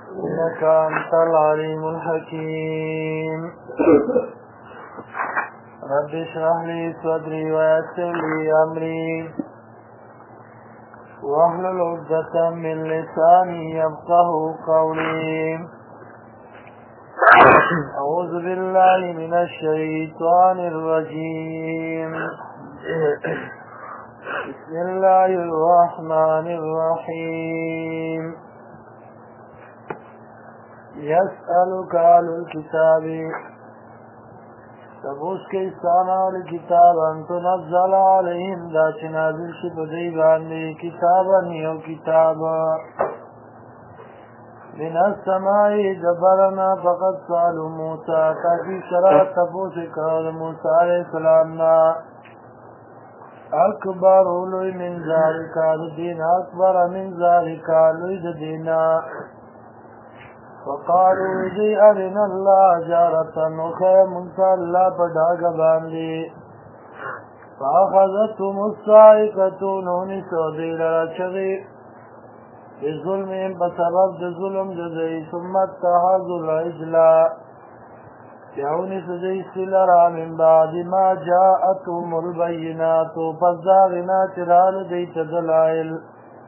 إنك أنت العليم الحكيم رب اشرح لي صدري ويسر لي أمري واحلل عقدة من لساني يفقه قولي أعوذ بالله من الشيطان الرجيم بسم الله الرحمن الرحيم يسألك أهل الكتاب تبوس کے استعمال کتاب ان تنزل علیہم دا چنازل شبدی باندی کتابا نیو کتاب من السمائی جبرنا فقد سالو موسیٰ تاکی شرع تبوس کرد موسیٰ علیہ السلامنا اکبر لوی من ذالکا دین اکبر من ذالکا لوی دینا وقالوا جي أرنا الله جارة وخير منك الله بداغ باندي فأخذتهم الصاعقة نوني سودي لرشغي بظلمهم بسبب ظلم جزي ثم اتخذوا العجل يعوني سجي سلرا من بعد ما جاءتهم البينات فالزاغنات رال ديت دلائل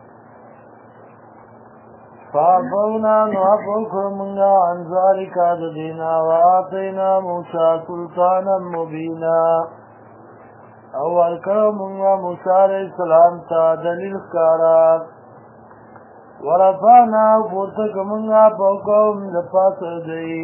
فعفونا نعفوك منها عن ذلك عددنا وآتينا موسى سلطانا مبينا اول کرو منها موسى علیہ السلام تا دلیل کارا ورفعنا فرتك منها فوقهم لپاس دی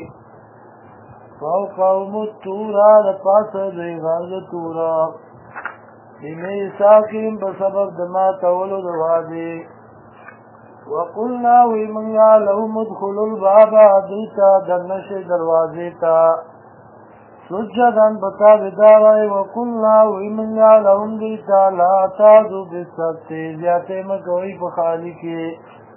فوقهم التورا لپاس دی غرد تورا بمیساکیم بسبب دما تولو دوادی وقلنا ومنگا لهم ادخلوا الباب دیتا درنش دروازیتا سجدن بتا بدارائی وقلنا ومنگا لهم دیتا لا تازو بسکتی زیادے مکوئی بخالی کی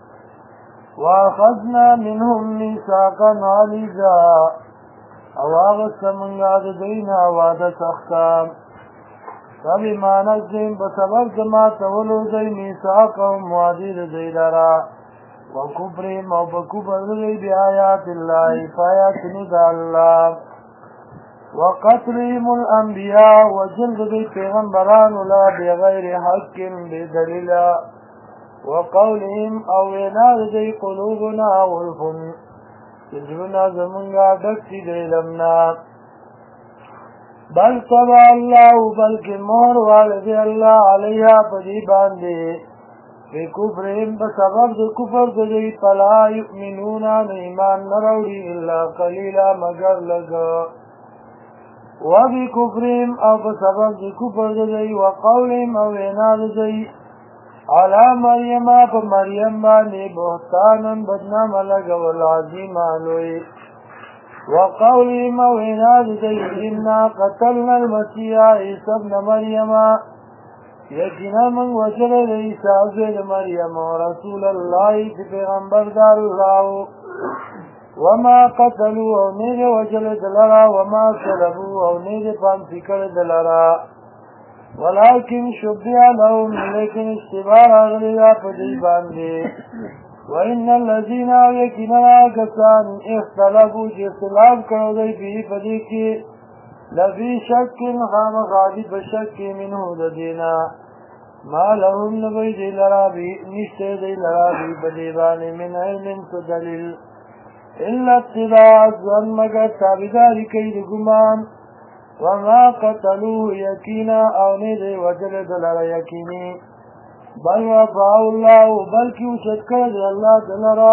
واخذنا منهم میساقا علیزا اواغت منگا دینا وعد سختام فبی مانک دیم بسبب دما تولو دی میساقهم وعدی دی لرا وکبریم او بکبر دی بی آیات اللہ فایاتنو دا اللہ وقتلیم الانبیاء وجلد دی پیغمبران لا بغیر حق بدلیل وقولهم او ویناد دی قلوبنا غلفن تجرنا زمنگا دکتی دی لمنا بل طبع اللہ بلکہ مہر والدی اللہ علیہ پدی باندے بے کفرہم بسبب دے کفر دے فلا یؤمنون ایمان نروڑی اللہ قلیلا مگر لگا و بے کفرہم او بسبب دے کفر دے وقولہم او ایناد دے علی مریم پا مریم باندے بہتانا بدنام لگا والعظیم آلوئی وقولهم وعناد دی إنا قتلنا المسيح عيسى ابن مريم يكنا من وجل عيسى ابن مريم ورسول الله في پیغمبر دار الله وما قتلوا او نید وجل دلرا وما صلبوا او نید فانسکر دلرا ولكن شبه لهم لیکن اشتبار اغلیہ پدیبان دی وَإِنَّ الَّذِينَ يَكِنَا كَسَانٍ اختلفوا اختلاف کرو دی فی فدیکی لفی شک خامخادی بشک منہ ددینا ما لهم نبی دی لرابی نشتے دی لرابی بدیبان من علم سدلیل الا اتباع الظن مگر تابداری کئی گمان وما قتلوه یکینا او نیدی وجل دلر یکینی بل وفاء اللہ بلکی وچت کرد اللہ دلرا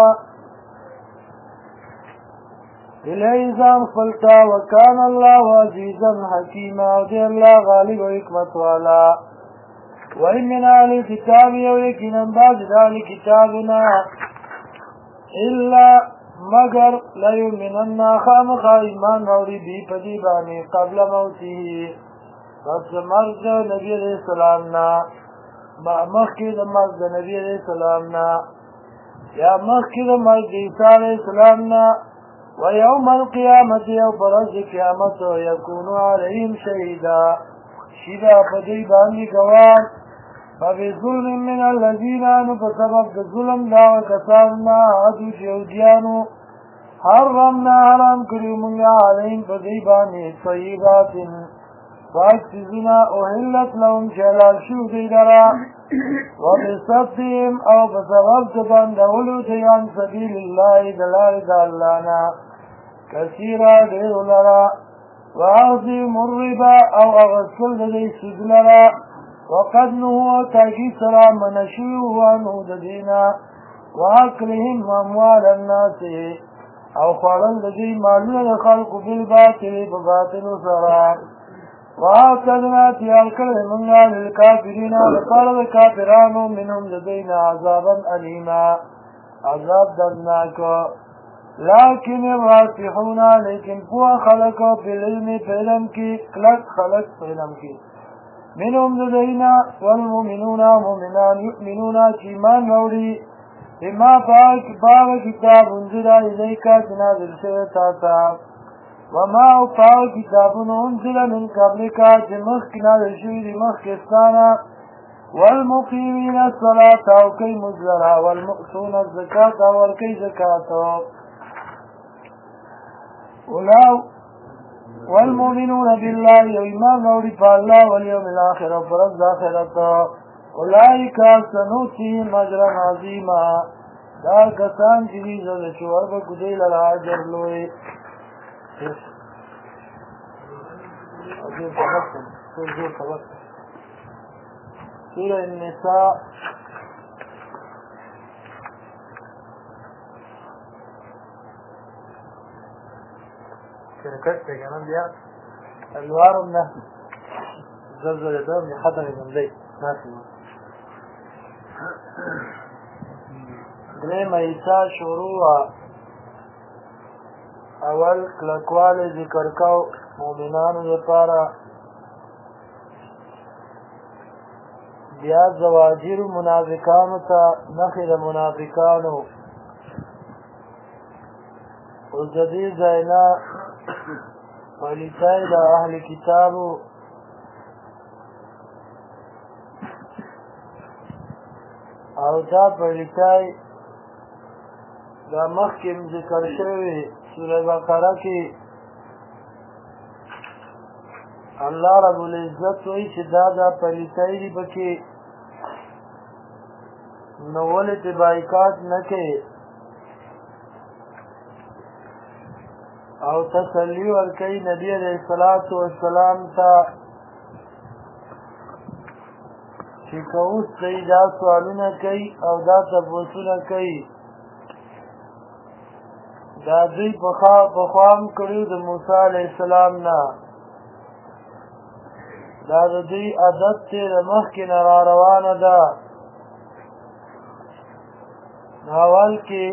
الیزام خلطا وکان اللہ عزیزا حکیما ودی اللہ غالب و حکمت والا وَإِن مِّنْ أَهْلِ الْكِتَابِ يَوْيَكِنًا بَعْضِ ذَلِكَ كِتَابُنَا إِلَّا مگر لَيُؤْمِنَنَّ خَامَخَ ایمان راوړي بی پدی باندې قبل موته پس مرګ نبی علیہ السلام نا مخکې د مرګ د نبی علیہ السلام نا یا مخکې د مرګ د عیسی علیہ السلام نا ويوم القيامة یو برز قیامت یکونو علیهم شهیدا شیدا پدی باندې گواه فبظلم من الذین په سبب د ظلم دا کساننا عدو یهودیانو حرمنا حرام کړو موږ علیهم په دې باندې طیبات پاک چیزونه احلت لهم چې حلال شو دی لرا وبصدهم او په سبب د بندولو دی عن سبیل الله د لارې د الله نه کثیرا ډېر لرا واعظم الربا او اغسل د دې سود لرا وقد نهوا تاکید سره منشوي وانه د دینا واکلهم اموال الناس او خوړل د دې مالونه د خلکو بالباطل په باطلو سره واعتدنا تیار کړی موږ للکافرین لپاره د کافرانو منهم د دینا عذابا الیما عذاب دردناک لكن الراسخون لیکن پوه خلق بالعلم علم کی کلک خلق علم کی منهم لدينا والمؤمنون مؤمنان يؤمنون ایمان راوړي بما باغ کتاب انزل الیک نازل شوی تا ته وما باغ کتاب انزل من قبلک چې مخکې نازل شوي دي مخکې ستانه والمقیمین الصلاة او کوي مزلها والمؤتون الزکاة او ورکوي زکات والمؤمنون بالله ایمان راوړي په الله والیوم الاخر او پر ورځ د آخرت اولئک سنؤتیهم اجرا عظیما دا کسان چې دي زده چې وربکو دوی لره اجر لوی سوره النساء شرکت ته کنه بیا الوارم نه زلزله ده می خطر زندگی ناسي درې مېسا شروع اول کلکواله ذکر کاو مؤمنانو لپاره بیا زواجر منافقانو ته نخې د منافقانو او د دې ځای نه پالیسای د اهل کتابو او دا پالیسای دا مخکې ذکر شوی سوره بقره کې الله رب العزت وایي چې دا پالیسای دي پکې نو ولې ته بایکاټ نه کوې او تسلی ورکوي نبی علیه الصلاة والسلام ته چې که اوس دوی دا سوالونه کوي او دا تپوسونه کوي دا دوی پخوا هم کړي د موسی علیه السلام نه دا د دوی عادت دی د مخکې نه را روانه ده اول کې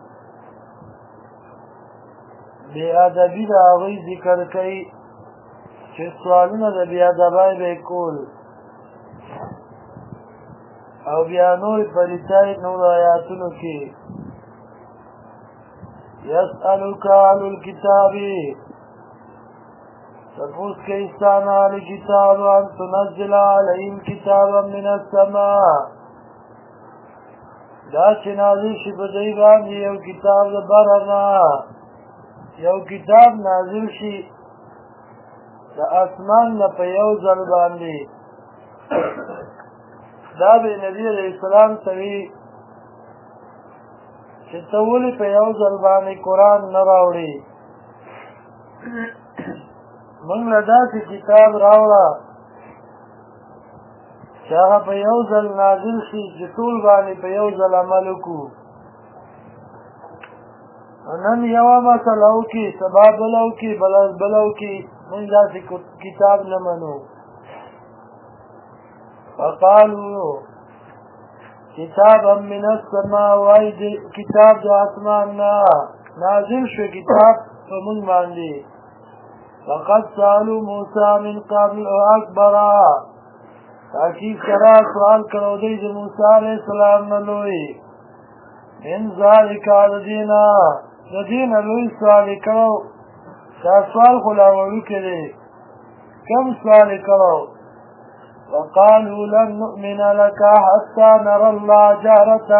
بې ادبي د هغوی ذکر کوي چې سوالونه د بې ادبۍ به یې کول او بیا نور پلیتای نور آیاتونو کې یسألک اهل الکتاب تپوس کوي ستانه اهل کتاب ان تنزل علیهم کتابا من السماء دا چې نازل شي په دوی باندې یو کتاب د بره نه یو کتاب نازل شي د اسمان نه په یو ځل باندې دا به نبی علیه السلام ته وي چې ته ولې په یو ځل باندې قرآن نه راوړې موږ له داسې کتاب راوړه چې هغه په یو ځل نازل شي چې ټول باندې په یو ځل عمل وکړو نن یوه مسله وکړي سبا بله وکړي بله وکړي موږ داسې کتاب نه منو فقالو کتابا من السماء وای کتاب د اسمان نه نازل شو کتاب په موږ باندې فقد سالوا موسی من قبل اکبر تاکید سره سوال کړو دی د موسی علیه السلام نه لوی من ذلک د دینه لوی سوال یې کړو دا سوال خو لا وړوکی دی کوم سوال یې کړو وقالوا لن نؤمن لك حتى نرى الله جهرة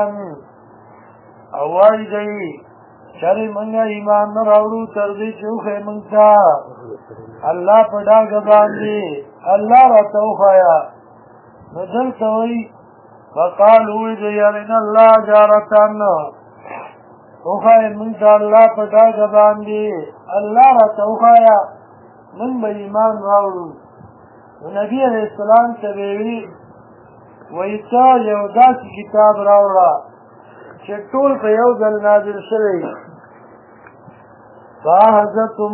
اوائی دی چری منگا ایمان نراؤڑو تردی چوخے منگتا اللہ پڑا گبان دی اللہ را توخایا ندل توئی وقالوا دی ارن اللہ جارتان اوخائے منگتا اللہ پڑا گبان دی اللہ را توخایا من با ایمان راؤڑو نبی علیہ السلام تبیوی ویتا یودا کی کتاب راوڑا چه طول پا یو دل نازل شوی باحظتم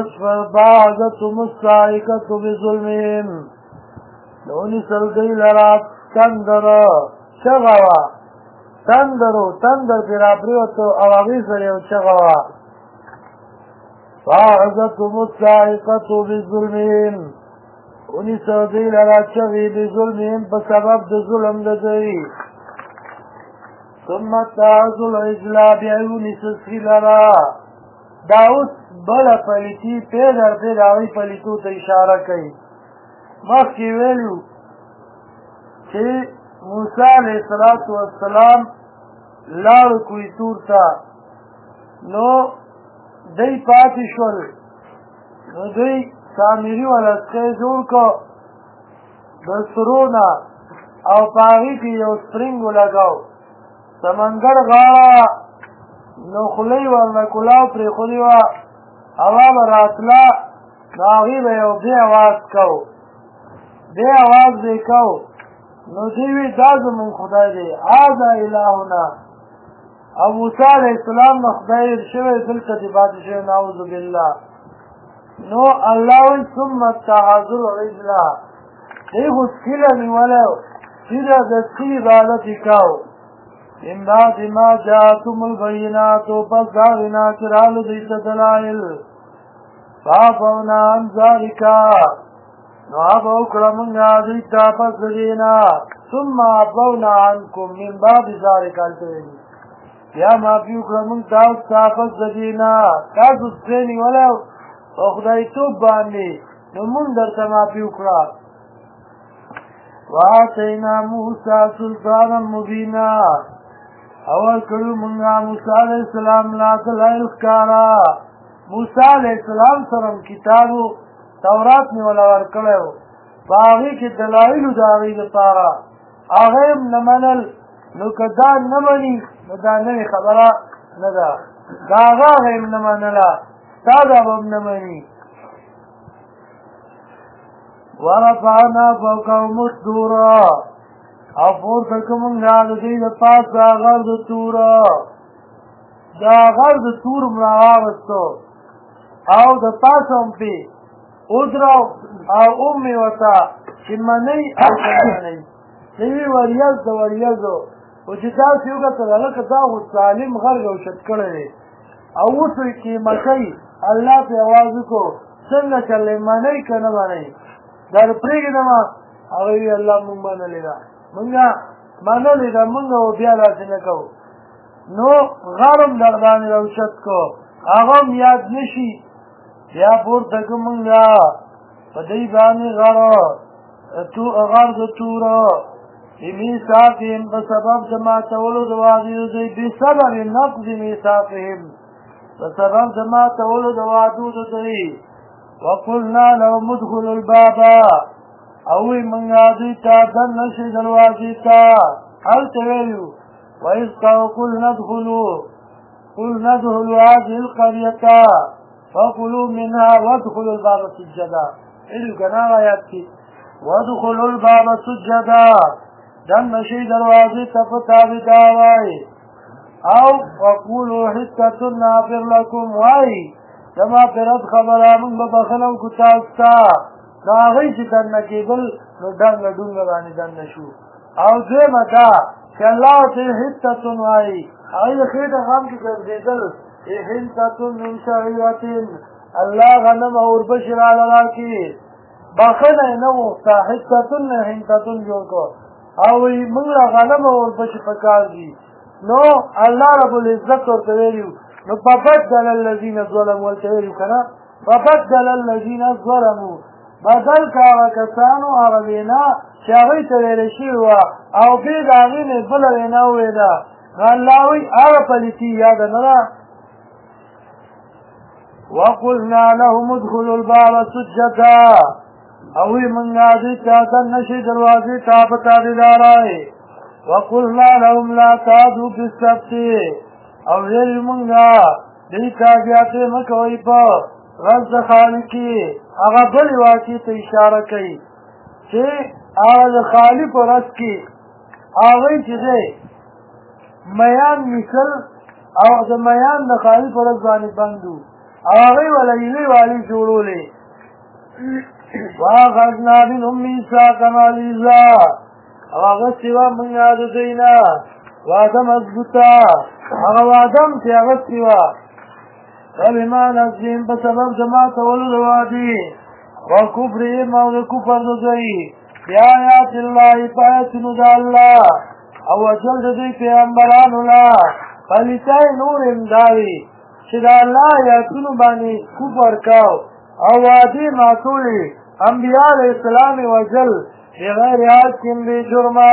السائقت بظلمهم لونی سلگی لرات تندر چغوا تندر پیرابریوتو اواغی سریو چغوا باحظتم السائقت بظلمهم اونی سودی لرا چغی بظلمهم بسبب د ظلم ددئی ثم اتخذوا العجل بیعونی سسخی لرا داوس بلا پلیتی پیدر پید آوی پلیتو تا اشاره کئی مخی ویلو چه موسیٰ علیہ السلام لارو کوئی تور تا نو دی پاتی شول نو دی سامری ولسخه جوړ کو د سرونا او پاغي کې یو سپرینګ ولګاو سمندر غاړه نو خلی ورنه کلاو پرې خلی وا هوا براتلا ناغي به یو دی आवाज کو دی आवाज دی کو نو دیوی دا زمون خدای دی هذا الهنا او موسی علیہ السلام خدای شوی دلته دی بادشاہ نعوذ بالله نو الله ثم اتخذوا العجل دیگو سکیلا نیولو سیده دسکی عبادتی کاو من بعد ما جاءتم البینات پس داغنا چرالو دیت دلائل فعفونا عن ذالکا نو عفو کرمنگا دیتا پس دینا ثم عفونا عنکم من بعد ذالکا التوینی یا ما پیو کرمنگ تاستا پس دینا تاسو سکینی ولو و خدای توب باندې نو مون درته معافي وکړه وآتینا موسی سلطانا مبینا اول کړو مونږه موسی علیہ السلام لا دلایل ښکارا موسی علیہ السلام سره کتابو تورات نه ولا ورکړو باغی کې دلایل د هغې لپاره هغه نه منل نو کدا نه مني نو دا نوې خبره نه ده دا هغه نه منله تازه هم نه مني ورفعنا فوقهم الطور او پورته کړو مونږه د دوی د پاسه غر د تور دا غر د تور مو راوستو او د پاسه هم پې ودرو او امې ورته چې منئ او که نه منئ دوی وریځ د وریځو خو چې تاسې وکتل هلکه دا خو سالم غرګ او شت کړی دی او اوس وایي قیمتۍ الله پې اواز وکړو څنګه چلئ منئ که نه منئ در پرېږدمه هغه وي الله مونږ منلې ده مونږه منلې ده مونږ و بیا داسې نه کوو نو غر هم در باندې راوچت کړو هغه هم یاد نه شي بیا پورته کړو مونږه په دوی باندې غر د توره بمیثاقهم په سبب د ماتولو د وعدې دوی بسبب نقض میثاقهم په سبب د ماتولو د وعدو د دوی وقلنا لهم ادخلوا الباب او منګه دوی ته دننه شئ دروازې ته هلته ویلو وإذ قلنا ادخلوا هذه القرية فكلوا منها وادخلوا الباب سجدا ایلو کنا آیات کی وادخلوا الباب سجدا دننه شئ دروازې ته په تابعداري وایي او وقولوا حطة نغفر لكم وایي زما پرد خبره مونږ به بخښنه وکړو تاسو ته نو هغوی چې دننه کېدل نو ډنګه ډونګه باندې دننه شو او دویمه دا چې الله ورته حطة وایي هغوی د خېټه غم کې ګرځېدل حنطة من شعیرة الله غنم او وربشې راله راکړي بخښنه یې نه غوښته حطة نه حنطة جوړ کړو او وایي مونږ له غنم او وربشې په کار دي نو الله رب العزت ورته ویلي نو فبدل الذين ظلموا ورته ویلي که نه فبدل الذين ظلموا بدل که هغه کسانو هغه وینا چې هغوی ته ویلې شوې وه او بې د هغې نه بله وینا وویله نو الله وایي هغه پلیتي یاده نه ده وقلنا لهم ادخلوا الباب سجدا او وی منگا دی چاہتا نشی دروازی تابتا دیدارائی وقلنا لهم لا تادو بالسبتی او وی منگا دی تاگیاتی مکوئی پا رز خالقی اغا بلی واقعی تا اشارہ کئی چه اغا خالق و رز کی آغای چه دی میان مثل او دا میان دا خالق و رز بانی بندو آغای والا ایلی والی جوڑولی واخذنا منهم ميثاقا غليظا هغه سیوا موږ د دینا وعده مضبوطه هغه وعده چې هغه سیوا فبما نسیم په سبب جماعت ولد وادي وکفرهم او د کفر د دوی بیاات الله پایتنو د الله او وجل د دې پیغمبرانو لا پلیتای نور امداوي چې د الله آیاتونو باندې کفر کاو او وادي ماتولی انبیاء علیہ السلام وجل بغیر حاکم بی جرما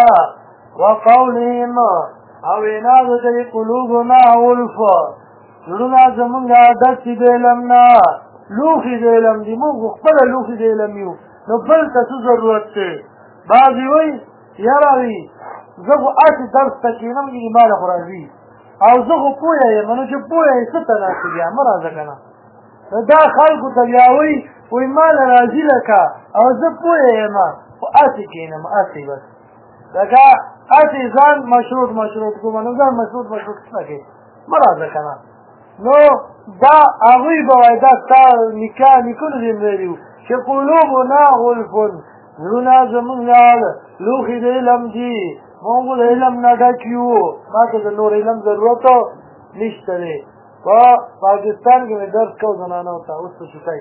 وقولهم او اناد دی قلوبنا ولف زرنا زمونگا دستی دیلمنا لوخی دیلم دی مونگ خپل لوخی دیلم یو نو بل تسو ضرورت تی بعضی وی یراوی زخو اسی درس تکینم گی مال خورازی او زخو پویا یم نو چه پویا ای ستا ناسی بیا مرازه کنا دا خلقو تبیاوی وی مال راضی لکا او زه پویا یم خو اسی کینم اسی بس لکه اسی ځان مشروط کوم نو ځان مشروط څنګه مرازه کنا نو دا هغوی به وایي دا ستا نیکونو دې ویلي چې قلوبنا غلف زړونه زمونږ لوښي د علم دي مونږ د علم نه ډک یو ما ته د نور علم ضرورت نشته دی په پاکستان کې مې درس کو زنانو ته اوس ته شکای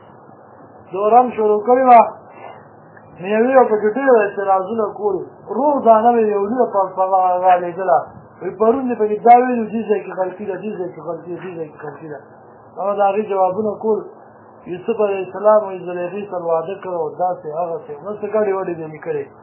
دورم شروع کړې وه مې یوې په کې ډېر اعتراضونه کول روزانه مې یولي په رالېږله وی پرون دې پکې دا ویلو دې ځای کې غلطي ده دې ځای کې غلطي ده دې ځای کې غلطي ده هغه د هغې جوابونه کول یوسف علیه السلام وایي زلیخې سره واده کړی او داسې هغسې داسې ګډې وډې مې مې کړې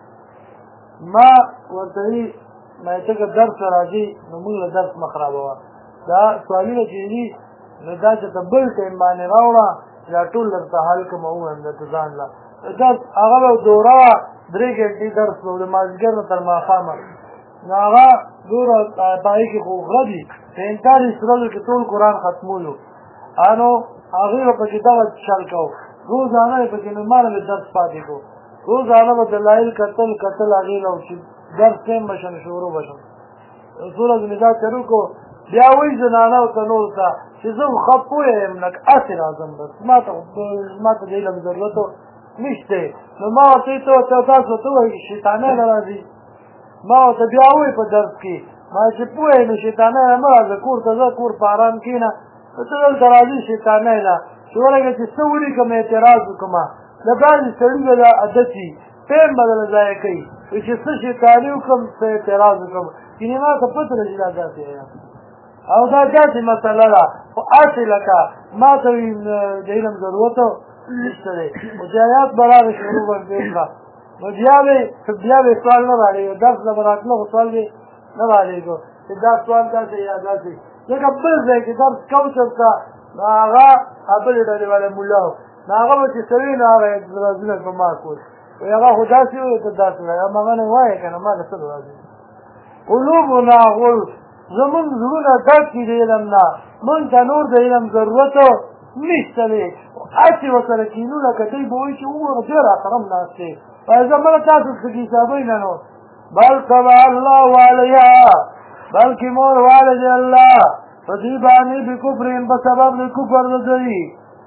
ما ورته وي ما چې که درس راځي نو موږ له درس مه خرابوه دا سوالونه چې دي نو دا چې ته بل ټایم باندې راوړه دا ټول درته حل کړم ووایم درته ځان له درس هغه به دوره وه 3 ګنټې درس به د مازدیګر نه تر ماښامه نو هغه دوره پهغې کې خو غره دي په 45 ورځو کې ټول قرآن ختمولو نو هغې به پکې دغه چل کوو روزانه یې پکې نو ماله مې درس پاتې کړو روزانه به دلایل کتل هغې له چې درس ټایم به شم شروع به شم څو ورځې مې دا چلو کړو بیا وایي زنانو ته نورو ته چې زه خو ښه پوه یم لکه هسې راځم بس ما ته د علم ضرورت نشته نو ما ورته تاسو ته وایي شیطانۍ نه راځي ما ورته بیا وایي په درس کې ما چې پوه یم نو شیطانۍ نه مه راځه کور ته ځه کور په ارام کښېنه ته دلته راځي شیطانۍ نه چې ورګه چې څه ولیکم اعتراض وکړم د بعضې سړي به دا عادت وي ټایم به دله ضایع کوي وایي چې څه شیطاني وکړم څه اعتراض وکړم یعنې ما ته پته ده چې دا داسې یم او دا داسې مسله ده خو هسې لکه ما ته وي د علم ضرورت نشته دی خو چې آیات به راغې شروع به مې کړه نو بیا به سوال نه رالېږي درس به به راتله خو سوال به نه رالېږو چې دا سوال داسې یا داسې ځکه بل ځای کې درس کوم چېرته نو هغه بلې ډلې والا ملا و نو هغه به چې څه وي نو هغه اعتراضونه به ما کول وایي هغه خو داسې وایي ته داسې وایي هغه نه وایې که نه ما له څه راځي قلوبنا غلف زمونږ زړونه ډک دي د علم نه مونږ ته نور د علم ضرورت نشته دی هسې ورسره کینو لکه دوی به وایي چې وګوره ډېر احترام ناست دی وایي زه مړه تاسو څه حسابوي نه نو بل طبع الله علیها بلکې مور واله دی الله په دوی باندې بکفرهم په سبب د کفر د دوی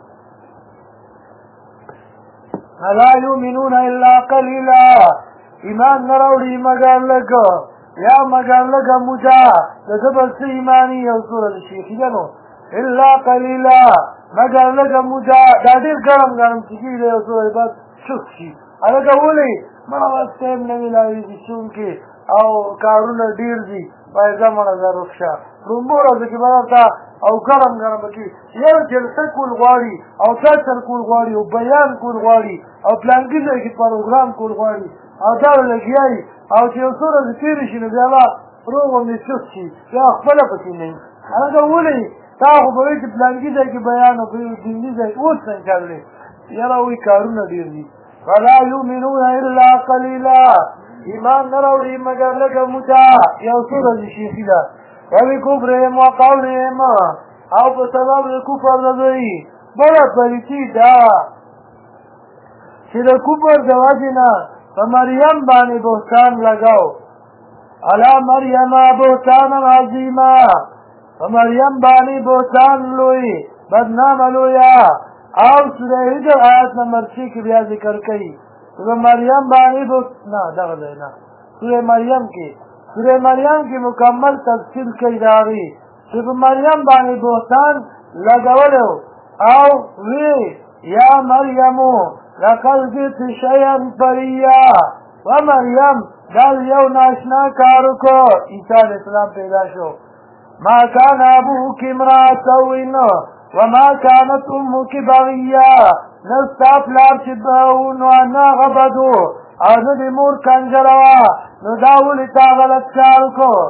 لا یؤمنون الا قلیلا ایمان نه راوړي مګر لږ یا مگر لگا مجا لزبر سے ایمانی یو سورت شیخی جنو الا قلیلا مگر لگا مجا دا دیر گرم چکی دے یو سورت بات شک شی الگا بولی مرا بس تیم نمی لاوی دی چونکہ او کارون دیر دی باید زمانه ضرور شه رومبو ورځو کې به درته او ګرم ګرم به کې یو جلسه کول غواړي او چرچل کول غواړي او بیان کول غواړي او پلانکي ځای کې پروګرام کول غواړي او دا لګیایي او چې یو څو ورځې تېرې شي نو بیا به روغ غوندې چوس شي بیا خپله پکې نه وي هلته ولې تا خو به وایي چې پلانکي ځای کې بیان او دیني ځای اوس څنګه چللی یاره وایي کارونه ډېر دي فلا یؤمنون الا قلیلا ایمان نه راوړي مګر لږه موده یو څو ورځې شیخي ده وبکفرهم وقولهم او په سبب د کفر د دوی بله پلیتي دا چې د کفر د وجې نه په مریم باندې بهتان لګاو علی مریم بهتانا عظیما په مریم باندې بهتان لوی بدنامه لویه او سوره هجر آیت نمبر 6 کې بیا ذکر کوي سوره مریم باندې نه دغه ځای نه سوره مریم کې مکمل تفصیل کوي د هغې چې په مریم باندې بهتان لګولی او وی یا مریمو لقد جئت شیئا فریا و مریم دا یو ناشنا کار وکړو عیسی علیه السلام پیدا شو ما کان ابوک امرأ سوء وما كانت امك بغيا نستا پلار چې نو نه غبدو او نه د مور کنجره نو دا ولې تا غلط کار وکړو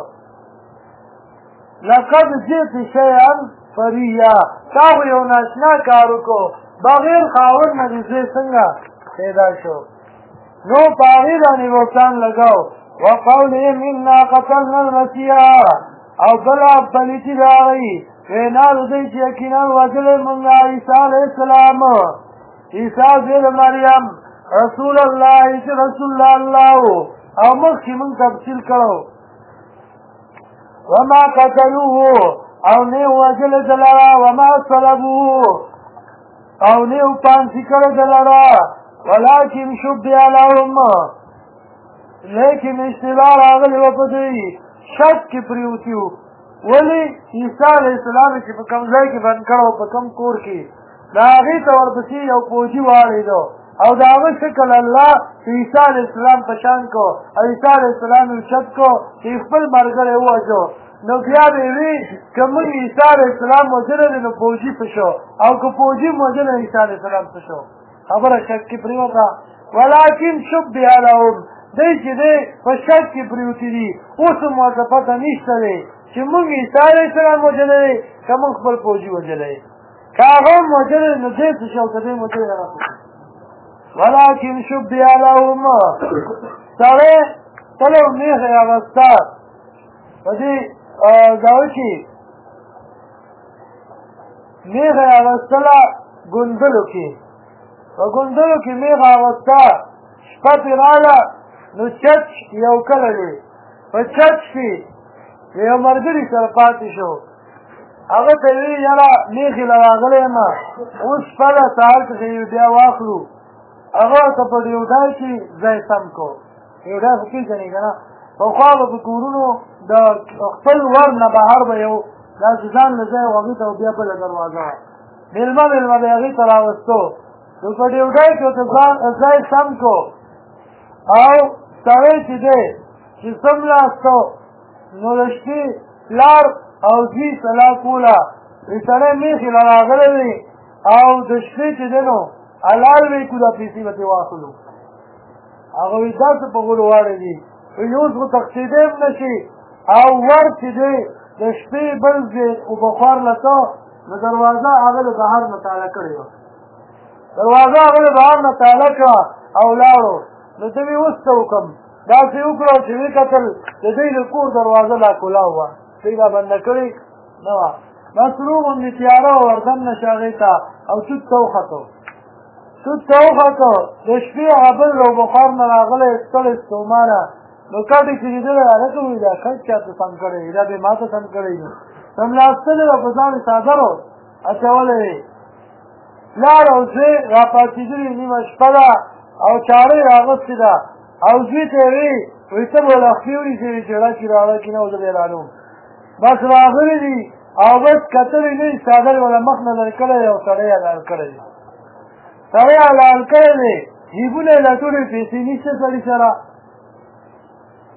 لقد جئت شیئا فریا تا خو یو ناشنا کار وکړو بغیر خاوند نه د زوی څنګه پیدا شو نو په هغې باندې بهتان لګاو وقولهم انا قتلنا المسیح او بله پلیتي د هغوی وینا د دوی چې یقینا وژلی مونږ عیسی علیه السلام عیسی زوی د مریم رسول الله چې رسول الله او مخکې مونږ تفصیل کړو وما قتلوه او نه وژلی د لره وما صلبوه او نه پانسي کړی د لره ولکن شبه لهم لیکن اشتباه راغلی وه په دوی شک کې پرېوتي وو ولې عیسی علیه السلام چې په کوم ځای کې بند کړی په کوم کور کې د هغې ته ورپسې یو فوجي واړېده او د هغه شکل الله چې عیسی علیه السلام په شان کو او عیسی علیه السلام یې اوچت کو چې خپل ملګری ووژو نو بیا به یې وي که موږ عیسی علیه السلام وژلی دی نو فوجي څه شو او که فوجي م وژلی عیسی علیه السلام څه شو خبره شک کې پرېوته ولکن شبه لهم دی چې دی په شک کې پرېوتي دي اوس هم ورته پته نشته دی چې موږ عیسی علیه السلام وژلی دی که موږ خپل فوجي وژلی دی که هغه هم وژلی نو دی څه شو که دی هم وژلی ولکن شبه لهم سړی تلو میخ یې اغسته په دې ځای کې میخ یې اغستله ګوندلو کې په ګوندلو کې میخ اغسته شپه پرې راغله نو چچ یو کله دی په چچ کې یو ملګري سره پاتې شو هغه ته یې ویل یاره میخې له راغلی یم اوس شپه ده سهار کې بیا واخلو هغه ورته په ډیوډای کې ځای سم کو ډیوډای خو پېژنې که نه پخوا به په کورونو د خپل ور نه بهر به یو داسې ځان له ځای هغې ته بیا بله دروازه وه مېلمه به یې هغې ته راوستو نو په ډیوډای کې ورته ځای سم کو او سړی چې دی چې څملاستو نو د شپې پلار او زوی سلا کوله وی سړی میخې له راغلی دی او د شپې چې دی نو حلال وی کو دا پیسې به ترې واخلو هغه وی داسې په غولو واړی دي وی اوس خو تقسیدی هم نه شي او ور چې دی د شپې بل ځای اوبخوار لته نو دروازه هغه د بهر نه تاله کړې وه دروازه هغه د بهر نه تاله کړه او لاړو نو ته مې اوس څه وکړم داسې وکړو چې ویې کتل د دوی د کور دروازه لا کولاو وه دوی را بنده کړې نه وه بس رو غوندې تیاره وه وردن نه شي هغې ته او توت ته وختو توت ته وختو د شپې هغه بل اوبخوار نه راغلی ستړی ستومانه نو کټې چې لیدلی هلکه وایي دا کټ چاته سم کړی دا بې ما ته سم کړی نو سملاستلې وه په ځان یې څادرو اچولی وې پلار او زوی را پاڅېدلي نیمه شپه ده او چاړه یې راغوستې ده او زوی ته یې وایي ته به لښتې ونیسې جېړه کې راغله کې نه زه به یې رالوم بس راغلي دي او بس کتلې نه دي څادر یې له مخ نه لرې کړی دی او سړی یې حلال کړی دی سړی یې حلال کړی دی جیبونه یې لټولې پیسې نشته سړي سره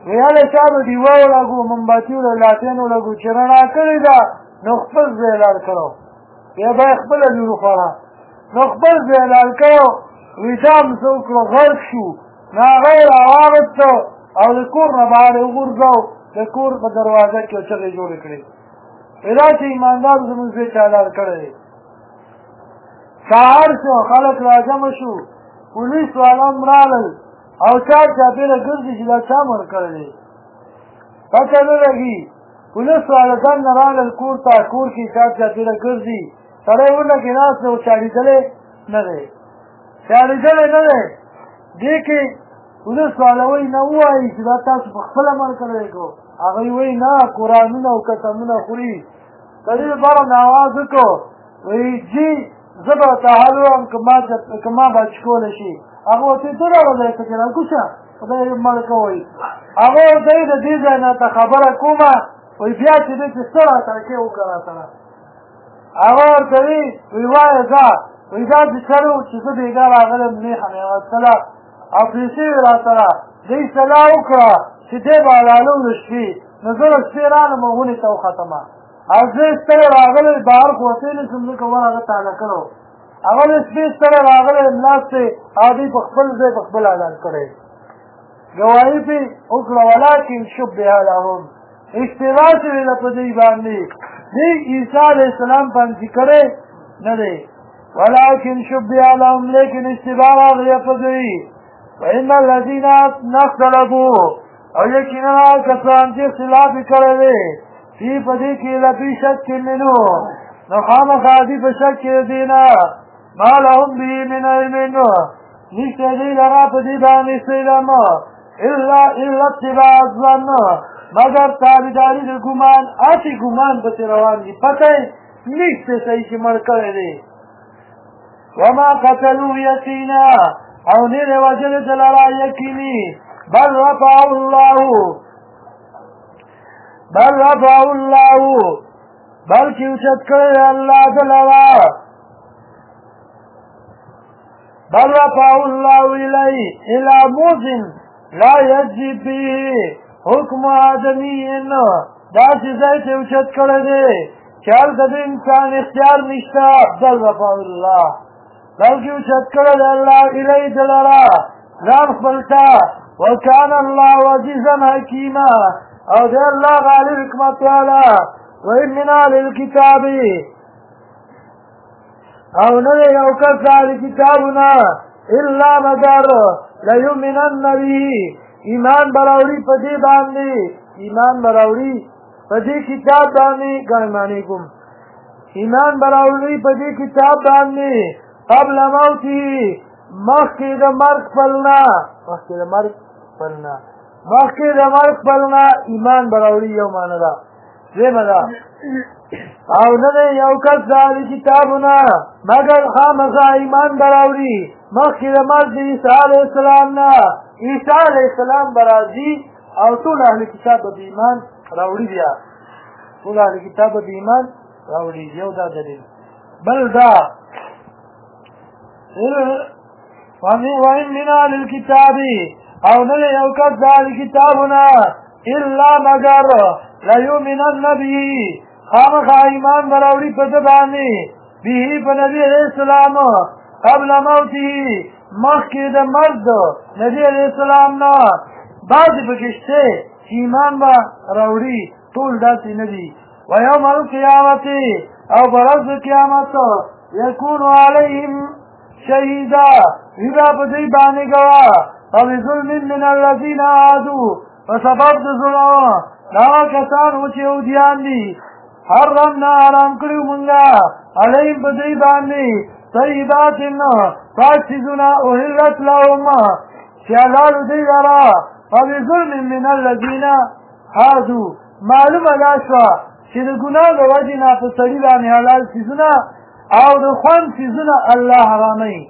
ویاله چا به ډیوه ولګو مومباتي لاتین ولګو چې رڼا کړې ده نو خپل ځای لار کړو بیا به خپله لور خوړه نو خپل ځای لار کړو وي دا م څه وکړو غرق شو نو هغه یې راواغسته او د کور نه بهر یې وغورځو د کور په دروازه کې یې چغې جوړې کړې دا چې ایماندار زموږ ځای چا لار کړی دی سهار شو خلک راجمع شو پولیس والا هم راغلل او چار چاپېره ګرځي چې دا چا مړ کړی دی پته نه لګي پولیس والا دننه راغلل کور ته کور کې چار چاپېره ګرځي سړی ورنه کې ناست دی او چا لیدلی نه دی چا لیدلی نه دی دې کې پولیس والا وایي نه ووایي چې دا تاسو په خپله مړ کړی کو هغوی وایي نه قرآنونه او قسمونه خوري سړي دپاره مې اواز وکړو وایي جي زه به ورته حل ووایم که ما بچ کولی شي هغه ورته ته راوځئ پکې راکوشه خدای یې مړ کوئ هغه ورته یې د دې ځای نه ته خبره کومه وایي بیا چې دی چې څه راته کې وکړه راسره هغه ورته وي وایي وایه ځه وایي دا بېچاره و چې زه بېګا راغلم میخه مې وڅله او پیسې وې راسره دوی سلا وکړه چې دی به حلالو د شپې نو زه د شپې رالم او ونې ته وختمه او زه ستړی راغلی بهر خو وتی نه شم ځکه ور هغه تاله کړو هغه د شپې ستړی راغلی ناستې او دوی په خپل ځای په خپل حلال کړی ګواهي پې وکړه ولکن شبه لهم اشتباه شوې ده په دوی باندې دوی عیسی علیه السلام پنځي کړی نه دی ولکن شبه لهم لیکن اشتباه راغلی په دوی وإن الذين اختلفوا او یقینا کسان چې اختلاف کړی دی فی پدې کې لفی شک منه نو خامخا دي په شک کې دي نه ما لهم به من علم نشته دی لرا په دې باندې څه علم الا اتباع الظن مگر تابعداري د ګمان اسی ګمان پسې روان دي پته نشته صحیح چې مړ کړی دی وما قتلوا یقینا او نه دی وجل دلرا یقیني بل رفعه الله بلکې اوچت کړی الله دلرا بل رفعه الله الیه الى موزن لا یجزي فيه حکم آدمی داسې ځای ته اوچت کړی دی چې هلته د انسان اختیار نشته بل رفعه الله بلکې اوچت کړی دی الله الیه دلرا ځان خپل ته وکان الله عزیزا حکیما او دی الله غالب حکمت والا وإن من أهل الكتاب او نه یو کس د کتابونه الا مگر لیؤمنن به ایمان براوړي په دې باندې ایمان براوړي په دې کتاب باندې ګڼمانې کوم ایمان براوړي په دې کتاب باندې قبل موته مخکې د مرګ خپلنا ایمان براوړي یو معنی ده دویمه ده او نه یو کس د کتابونه مګر خامخا ایمان براوړي مخکې د مرګ د عیسی علیه السلام نه عیسی علیه السلام به راځي او ټول اهل کتاب به ایمان راوړي بیا ټول اهل کتاب به ایمان راوړي یو دا دلیل بل دا وإن من أهل الكتاب او نه یو کس د کتابونه الا مگر لیؤمنن به خامخا ایمان براوړي په ده باندې به په نبي علیه السلام قبل موته مخکې د مرګ نبي علیه السلام نه بعضې پکې شته چې ایمان به راوړي ټول داسې نه دي ویوم القیامت او په ورځ د قیامت یکون علیهم شهیدا وي به په دوی باندې ګواه فبظلم من الذین عادوا په سبب د ظلم دا کسان و چې یهودیان دي حرمنا حرام کړیو مونږه علیهم په دوی باندې طیبات پاک څیزونه احلت لهم چې حلال دوی لره فبظلم من الذین هادوا معلومه دا شوه چې د ګناه د وجې نه په سړي باندې حلال څیزونه او د خوند څیزونه الله حراموي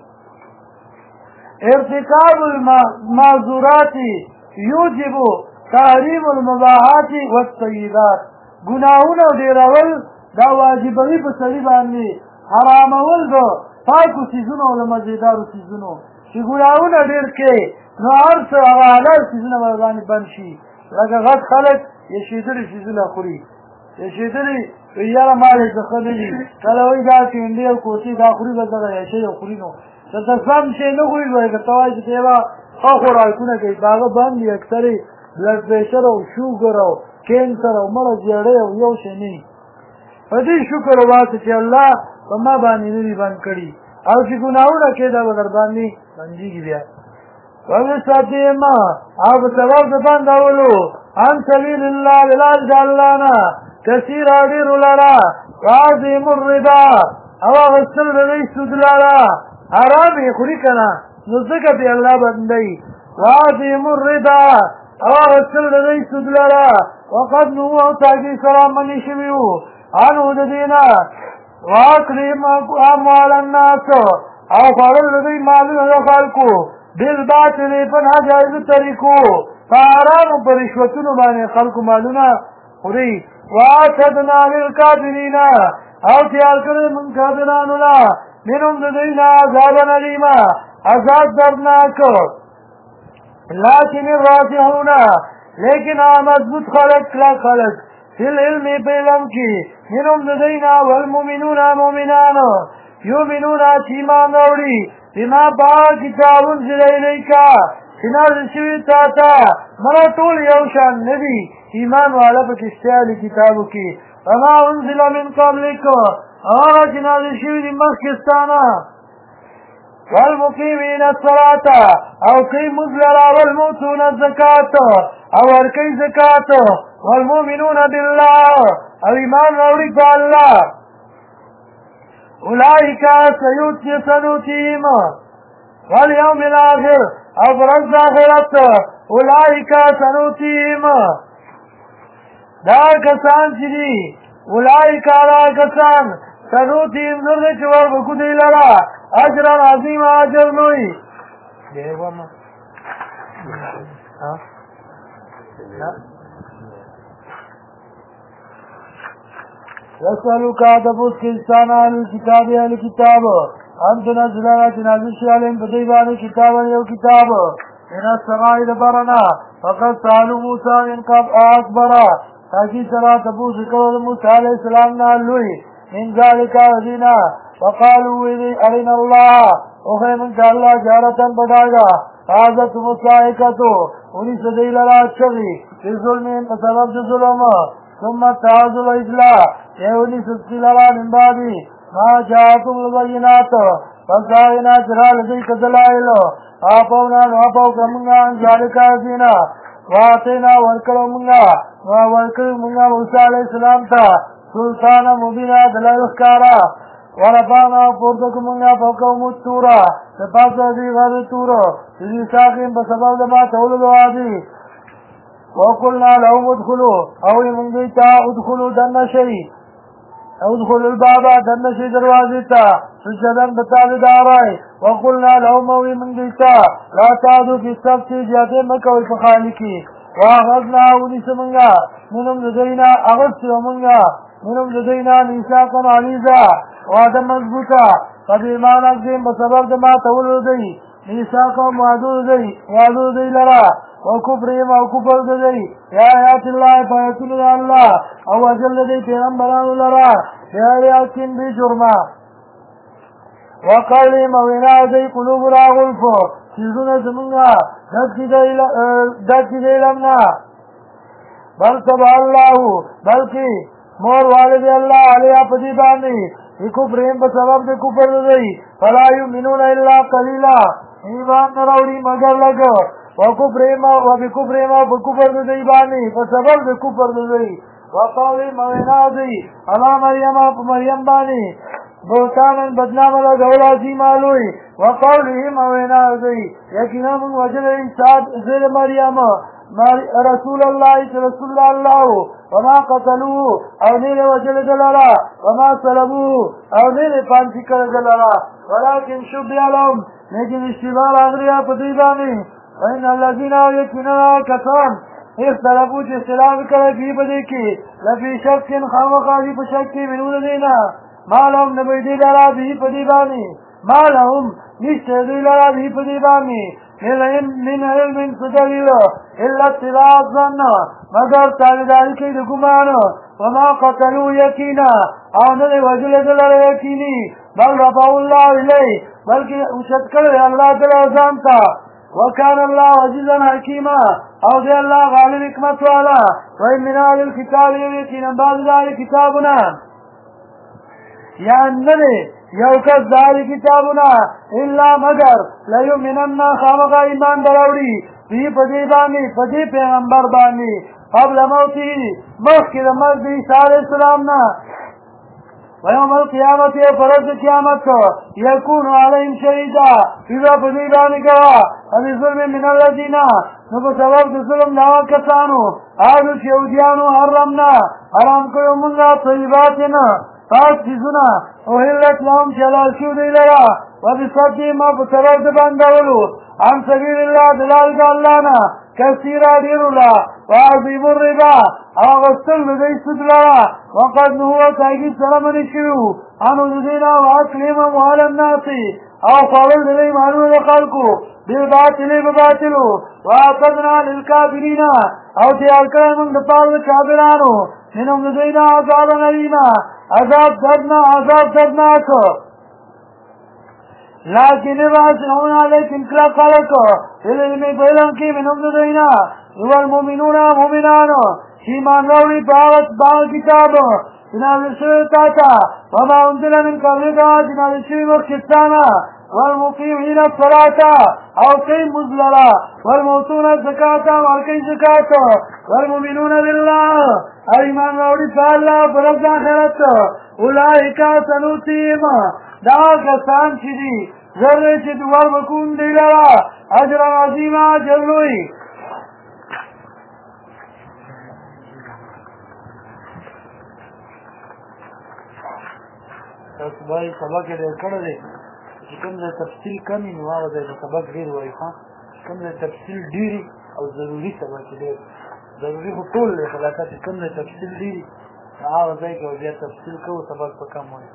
ارتکاب المعذورات یوجب تحریم المباحات والطیبات ګناهونه ډېرول دا واجبوي په سړي باندې حرامول د پاکو څیزونو او د مزېدارو څیزونو چې ګناهونه ډېر کې نو هر څه هغه حلال څیزونه به باندې بند شي لکه غټ خلک یشېدلي څیزونه خوري یشېدلي یاره مال یې څه ښه نه دي کله وایي دا ټینډې او کوڅې دا خوري به دغه یشۍ او خوري نو درته سم شی نه خوري وایي که ته وایي چې دی به ښه خوراکونه کوي په هغه بند دي اکثرې بلډ پریشر او شوګر او کینسر او مړه زیړی او یو شی نه وي په دې شکر وباسه چې الله په ما باندې نه دي بند کړي او چې ګناهونه کوي دا به در باندې بندېږي بیا وَبِصَدِّهِمَ او په سبب د بندولو عن سبیل الله د لارې د الله نه کثیره ډېرو لره وعظیم الربا او اخیستل د دوی سود لره حرام یې خوري که نه نو ځکه پې الله بندوي وعظیم الربا او اخیستل د دوی سود لره وقد نهو او تاکید سره منې شوي وو عنو د دې نه واکلهم اموال الناس او خوړل د دوی مالونه د خلکو بالباطل په ناجایزو طریقو په حرامو په رشوتونو باندې خلکو مالونه خوري واعتدنا للکافرین او تیار کړی موږ کافرانو له منهم د دوی نه عذابا الیما عذاب دردناک لکن الراسخون لیکن مضبوط خلق کلک خلق فی العلم په علم کې منهم د دوی نه والمؤمنون مؤمنان یؤمنون چې ایمان راوړي بما با کتاب انزل الیکا چې نازل شوي تا ته مړه ټول یو شان نه دي ایمان والا په کشتیالي کتابو کې وما انزل من قبلک هغه چې نازل شوي دي مخکې ستا نه والمقیمین الصلاة او کوي مونځ لره والمؤتون الزکات او ورکوي زکات والمؤمنون بالله او ایمان راوړي په الله اولئک سنؤتیهم والیوم الاخر او برز آخرت اولئک سنؤتیهم دا کسان چې دي اولئک هغه کسان سنؤتیهم زر دی چې وربکو دی لره اجرا عظیم اجر لوی يسألك تبوس كإنسان أهل الكتاب أهل الكتاب أن تنزل تنزل عليهم بطيبان كتابا يو كتاب من السماء دبرنا فقد سألوا موسى من قبل أكبر تاكي سرا تبوس كود موسى عليه السلام نالوي من ذلك الذين وقالوا أرنا الله وخي من الله جارة بداغا هذا مسائكته ونس ديل لا تشغي في ظلم بسبب ظلم ثم تعاذل الإسلام يوني سلسلة من بعدي ما جاءتم البينات فسائنا جرى لديك دلائل آپونا نواپو کرمنا عن ذلك عزينا واتينا ورکلو منگا ورکلو منگا موسیٰ علیہ السلام تا سلطانا مبینا دلائل اخکارا ورفانا پورتک منگا فوقهم التورا سپاس دی غد تورو تیزی ساقیم بسبب دما تولد وادی وقلنا لهم ادخلوا او من دیتا ادخلوا دنشی ادخلوا البابا دنشی دروازیتا سجدن بتابدارائی وقلنا لهم او من دیتا لا تعدو فی السبت جاتے مکوی فخالکی واخذنا ونس منگا منم لدینا اغسر منگا منم لدینا نیساقا علیزا وعدم مضبوطا قد ایمان اقدیم بسبب دما تولد دی نیساقا وعدو دی لرا وکفرهم او کفر دی یا آیات اللہ فایتون اللہ او اجل دی پیغمبران لرا یا آیاتین بی جرما وقالیم او انا دی قلوب را غلفو چیزون زمنگا دکی دی لمنا بل تبع اللہ بلکی مور والد اللہ علیہ پدی بانی کفرهم بسبب دی کفر دی فلا یؤمنون الا قلیلا ایمان نراوڑی مگر لگو وکفرهم بکفر دی بانی فسبب دی کفر دی وقالیم او انا دی علا مریم بانی بہتانا بدنام لگولا زیمالوی وقولهم او انا دی یقینا من وجل انسان زیر مریم رسول اللہ رسول اللہ وما قتلوه او نیر وجل دلرا وما صلبوه او نیر پانسی کر دلرا ولیکن شبیع لهم لیکن اشتبار آغریا پدیبانی وإن الذين يكفرون كثرا اختلفوا في اختلاف كره في بديكي لفي شك خامخا في شك من ولدينا ما لهم نبيدي لرا به بديباني ما لهم نشتدي لرا به بديباني من علم سدلیل الا اتباع الظن مگر تابعداری کوي د ګمان وما قتلوا یقینا او نه وجل دلر یقیني بل رفع الله الیه بلکې اوچت کړی الله تعالی ځان ته وكان الله عزيزا حكيما او دي الله غالب حکمت والا وإن من اهل الكتاب يقينا بعض ذلك كتابنا یا نده یو کس داری کتابنا الا مگر لیؤمنن خامقا ایمان دراوڑی فی پدی بانی پدی پیغمبر بانی قبل موتی مخی دمرد عیسیٰ علیہ السلامنا ویوم القیامت فرض قیامت یکون علیہم شہیدا فیضا پدی بانی کوا ابی ظلم من الذین نبو سبب ظلم دعوت کسانو آدو یهودیانو حرمنا حرام کو منگا طیباتنا پاک چیزونا اوهلت لهم جلال شو دی لرا وبصدی ما بسبب بندولو عن سبیل اللہ دلال کا اللہ نا کثیرا دیرولا وعظیم الربا اغسطل دی سدلرا وقد نهو تاگید سلمنی شویو عنو دینا وعقلیم اموال الناسی او قابل دی معنو لخلقو بالباطل بباطلو وعقدنا للکافرین او تیار کرمون دپار کافرانو منهم دینا عذاب نلیما عذاب دردناک لیکن واسعون علیکم کلا خلق علم علم کی منهم دینا والمؤمنون مؤمنانو ایمان روڑی باغ کتاب جنازل شوی تاتا وما انزل من قبلکا جنازل شوی مخشتانا والمقيمين الصلاة او قيم مزللا والموتون الزكاة والقيم زكاة والمؤمنون بالله ایمان روڑی فاللہ برفض آخرت اولئیکا سنوتیم دا کسان چی دی ذرے چی دوار بکون دی لرا اجر عظیمہ جلوئی تاسبائی سبق دیر کردے کم دا تفصیل کمی نواو دا سبق دیر وائی کم دا تفصیل دیری او ضروری سبق دیر ضروری خو ټول دی خلاصه چې کوم دی تفصیل دی هغه ځای کې بیا تفصیل کوو سبق به کم وایي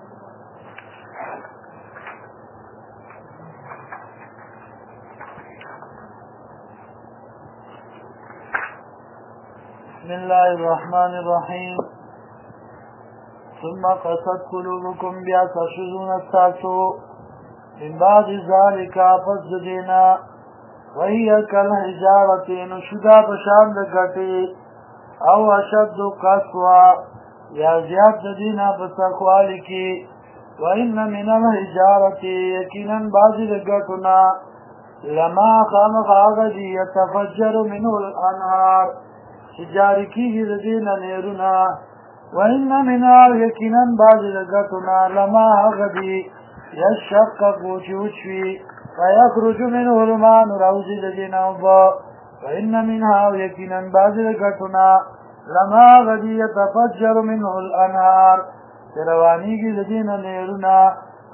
بسم الله الرحمن الرحیم ثم قست قلوبكم بیا تشذون التاسو من بعد ذلك پس دینا وهي كالحجارة نشدا بشان دکتی او اشد قسوا یا زیاد دینا بسخوالی کی وإن من الحجارة یقینا بعضی دکتنا لما خامخ آغدی يتفجر منه الانهار شجاری کی دینا نیرونا وإن منها یقینا بعضی دکتنا لما آغدی يشقق وچوچوی ويخرج منه الماء روزي لدينا وبا وإن منها ويكينا بعض لكتنا لما غدي يتفجر منه الأنهار تروانيك لدينا نيرنا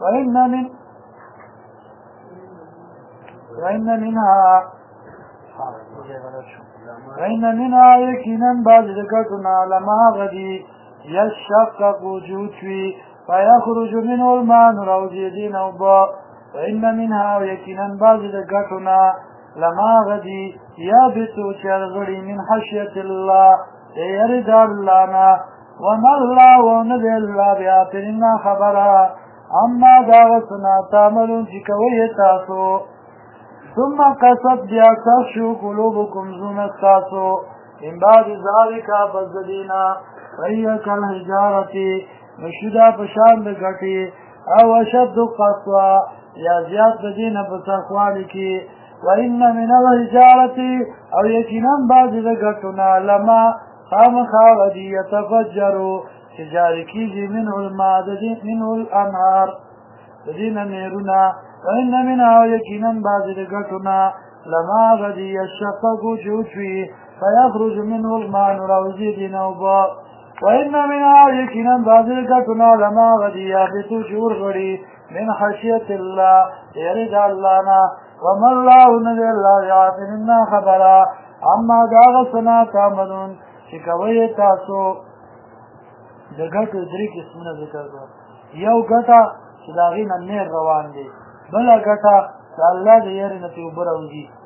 وإن منها يكينا بعض لكتنا لما غدي يشقق وجوتوي فيخرج منه الماء روزي لدينا وبا وإن منها ويكينا بعض دقاتنا لما غدي يابتو چرغڑی من حشية الله يرد اللهنا وما الله وندي الله بآترنا خبرا اما داغتنا تعملون چکوی تاسو ثم قصد بیاکشو قلوبكم زونت تاسو من بعد ذلك فزدینا فإيك الحجارة مشدا پشاند گٹی او اشد قصوا یا زیاد بدین بسخوالی کی وإن من الحجارة او یقینا بعض دگتنا لما خامخا ودی یتفجرو تجاری کیجی منه الماء منه الانهار بدین نیرونا وإن منها یقینا بعض دگتنا لما ودی یشققو جوچوی فیخرج منه الماء نروزی دینوبا وإن منها یقینا بعض دگتنا لما ودی یابتو شور غڑی من خشية الله يرد اللهنا وما الله نذر الله يعافرنا خبرا اما داغسنا تعملون شكوية تاسو دغت دري قسمونه ذکر کړ یو غټه چې داغین نیر روان دي بل غټه چې الله دې یې نه ته وبروږي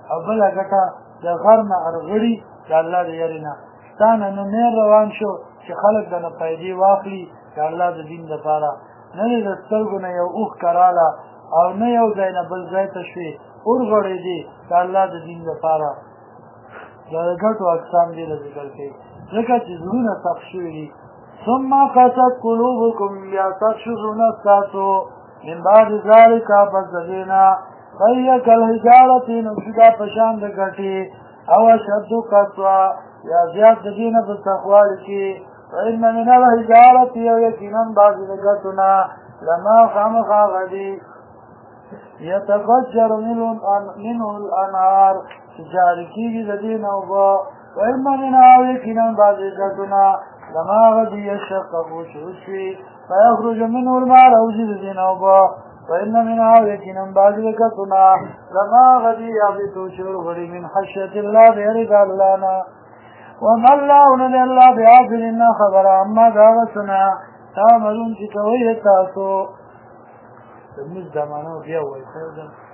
او بله ګټه د غر نه ارغړي د الله د یارې نه ستا نه نو روان شو چې خلک دنه پیدې واخلي د الله د دین دپاره نه دې د سترګو نه یو اوښ کراله او نه یو ځای نه بل ځای ته شوې ورغړېدې د الله د دین دپاره دا د ګټو اقسام دې له ذکر کوي ځکه چې زړونه سخت شوي دي ثم قست قلوبكم بیا سخت شو زړونه ستاسو من بعد ذلك پس د دې نه فهي کالحجارة نو چې دا په شان د ګټې او اشد قسوه یا زیات د دې نه په سختوالي کې فإن من الحجارة او یقینا بعضې د ګټو نه لما خامخا غدي يتفجر منه الانهار جاری کېږي د دې نه اوبه وإن منها او یقینا بعضې ګټو نه لما غدي يشقق چې وشوي فيخرج منه الماء راوځي د دې نه اوبه وإن منها يقينا بعض ذكرنا لما غدي يهبط شرغري من خشية الله بيرد اللهنا وما الله ندي الله بعافلنا خبر عما داغتنا تعملون تكوية تاسو تميز دامانو بيوه